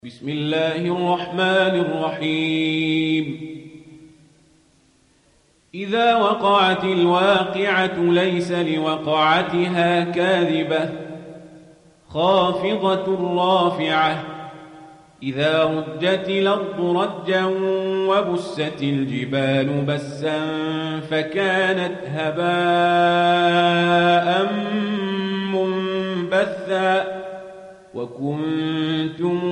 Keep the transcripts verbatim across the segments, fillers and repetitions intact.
بسم الله الرحمن الرحيم إذا وقعت الواقعة ليس لوقعتها كاذبة خافضة رافعة إذا رجت الأرض رجا وبست الجبال بسا فكانت هباء منبثا وكنتم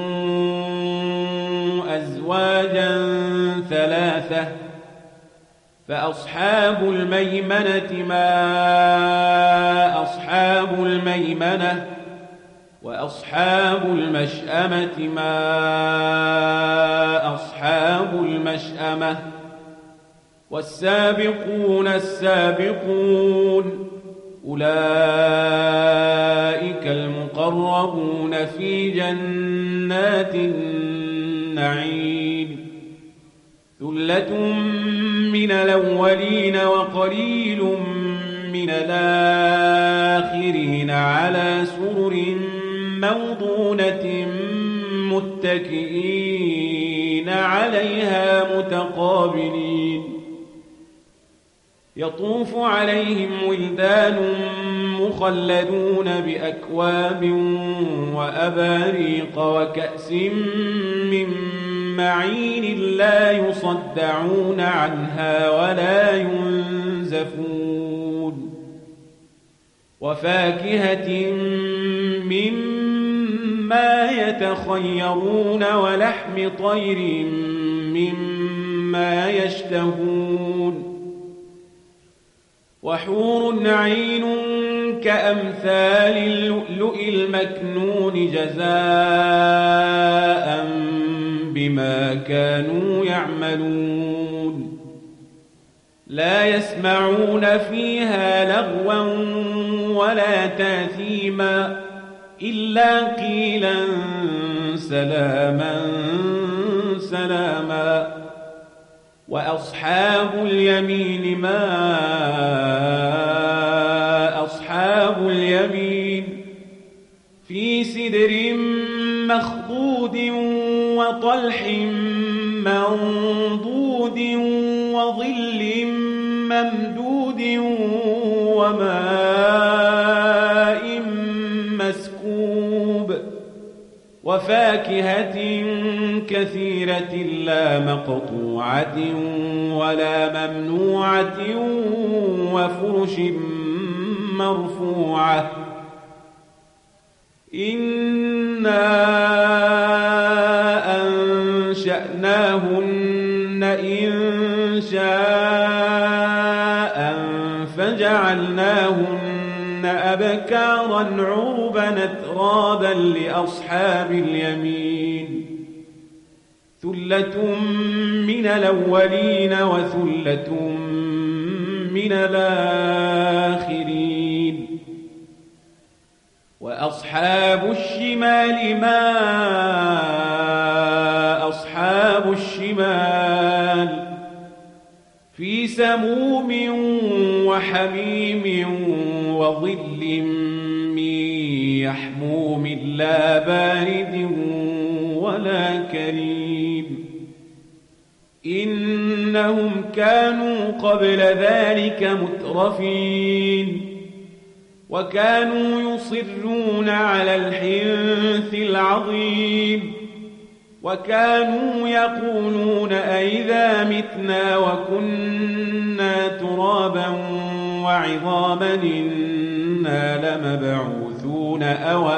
أزواجا ثلاثة فأصحاب الميمنة ما أصحاب الميمنة وأصحاب المشأمة ما أصحاب المشأمة والسابقون السابقون أولئك المقربون في جنات النعيم ثلة من الأولين وقليل من الآخرين على سرر موضونة متكئين عليها متقابلين يطوف عليهم ولدان مخلدون بأكواب وأباريق وكأس من معين لا يصدعون عنها ولا ينزفون وفاكهة مما يتخيرون ولحم طير مما يشتهون وحور عين كأمثال اللؤلؤ المكنون جزاء بما كانوا يعملون لا يسمعون فيها لغوا ولا تاثيما إلا قيلا سلاما سلاما وأصحاب اليمين ما أصحاب اليمين في سدر مخضود وطلح منضود وظل ممدود وماء مسكوب وفاكهة كثيرة لا مقطوعة ولا ممنوعة وفرش مرفوعة إنا أنشأناهن إن شاء فجعلناهن أبكارا عربا أترابا لأصحاب اليمين ثلة من الأولين وثلة من الآخرين وأصحاب الشمال ما أصحاب الشمال في سموم وحميم وظل من يحموم لا بارد ولا كريم إنهم كانوا قبل ذلك مترفين وكانوا يصرون على الحنث العظيم وكانوا يقولون أئذا متنا وكنا ترابا وعظاما إنا لمبعوثون أو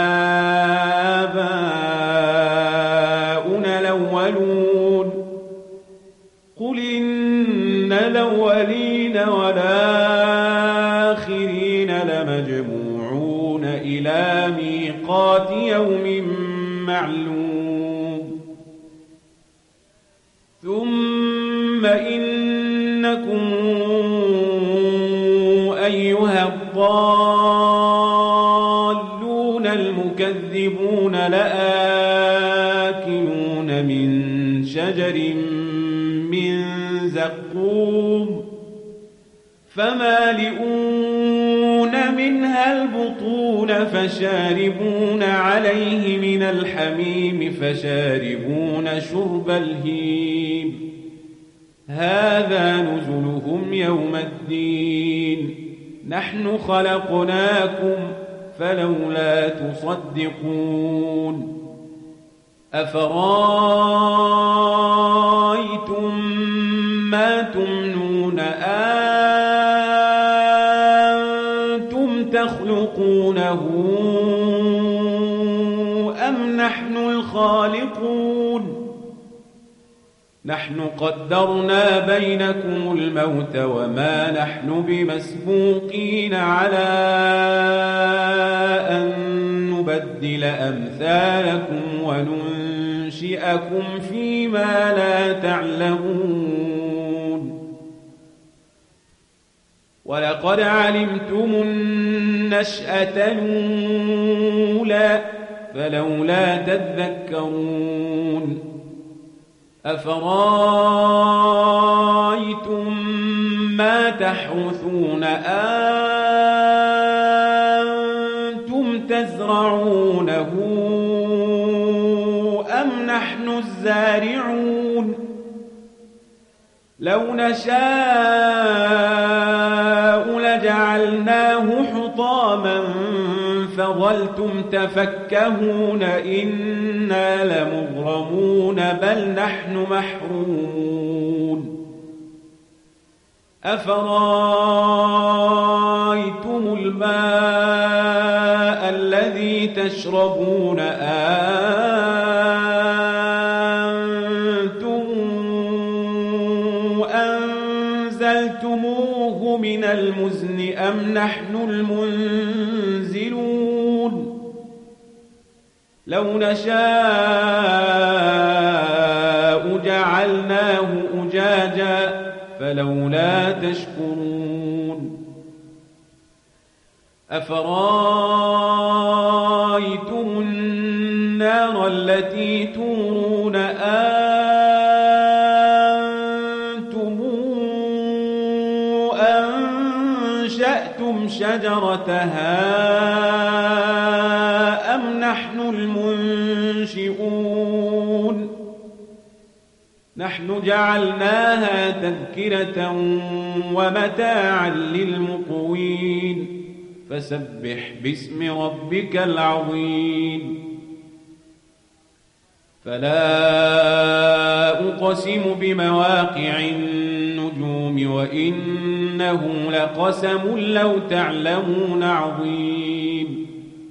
آباؤنا الأولون قل إن الأولين والآخرين لمجموعون إلى ميقات يوم معلوم ثم إنكم أيها الضالون المكذبون لآكلون من شجر من زقوم فمالئون من منها البطون فشاربون عليه من الحميم فشاربون شرب الهيم هذا نزلهم يوم الدين نحن خلقناكم فلولا تصدقون أفرأيتم ما تمنون أنتم تخلقونه أم نحن الخالقون نحن قدرنا بينكم الموت وما نحن بمسبوقين على أن نبدل أمثالكم وننشئكم فيما لا تعلمون ولقد علمتم النشأة الأولى فلولا تذكرون أفرأيتم ما تحرثون أنتم تزرعونه أم نحن الزارعون لو نشاء لجعلناه حطاما فظلتم تفكهون إنا لمغرمون بل نحن محرومون أفرأيتم الماء الذي تشربون أنتم أنزلتموه من المزن أم نحن المنزلون لو نشاء جعلناه أجاجا فلولا تشكرون أفرأيتم النار التي تورون أنتم أنشأتم شجرتها أم نحن المنشئون نحن جعلناها تذكرة ومتاعا للمقوين فسبح باسم ربك العظيم فلا أقسم بمواقع النجوم وإنه لقسم لو تعلمون عظيم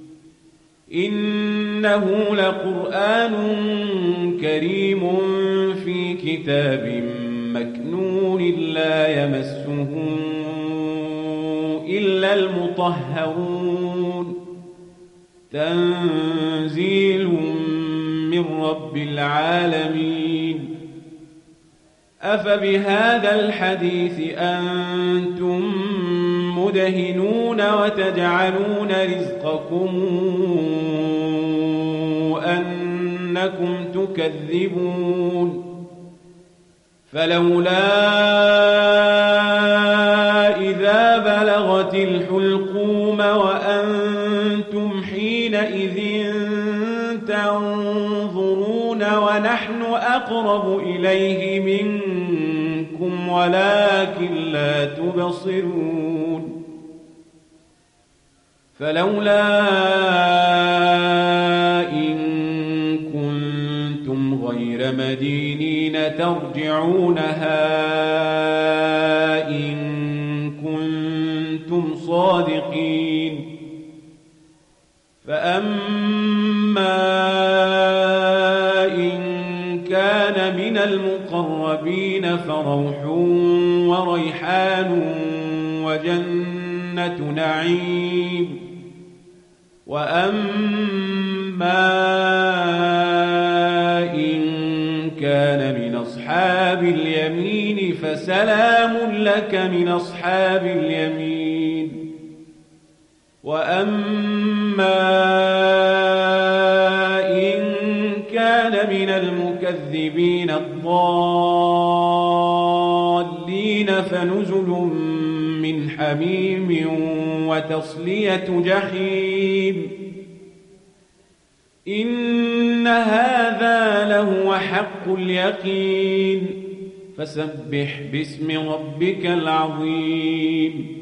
إنه لقرآن كريم في كتاب مكنون لا يمسه إلا المطهرون تنزيل من رب العالمين أفبهذا الحديث أنتم مدهنون وتجعلون رزقكم أنكم تكذبون فلولا إذا بلغت الحلقوم وأنتم حينئذ تنظرون ونحن أقرب إليه منكم ولكن لا تبصرون فلولا إن كنتم غير مدينين ترجعونها إن كنتم صادقين فأما إن كان من المقربين فروح وريحان وجنة نعيم وأما إن كان من أصحاب اليمين فسلام لك من أصحاب اليمين وأما إن كان من المكذبين الضالين فنزل من حميم وتصلية جحيم إن هذا لهو حق اليقين فسبح باسم ربك العظيم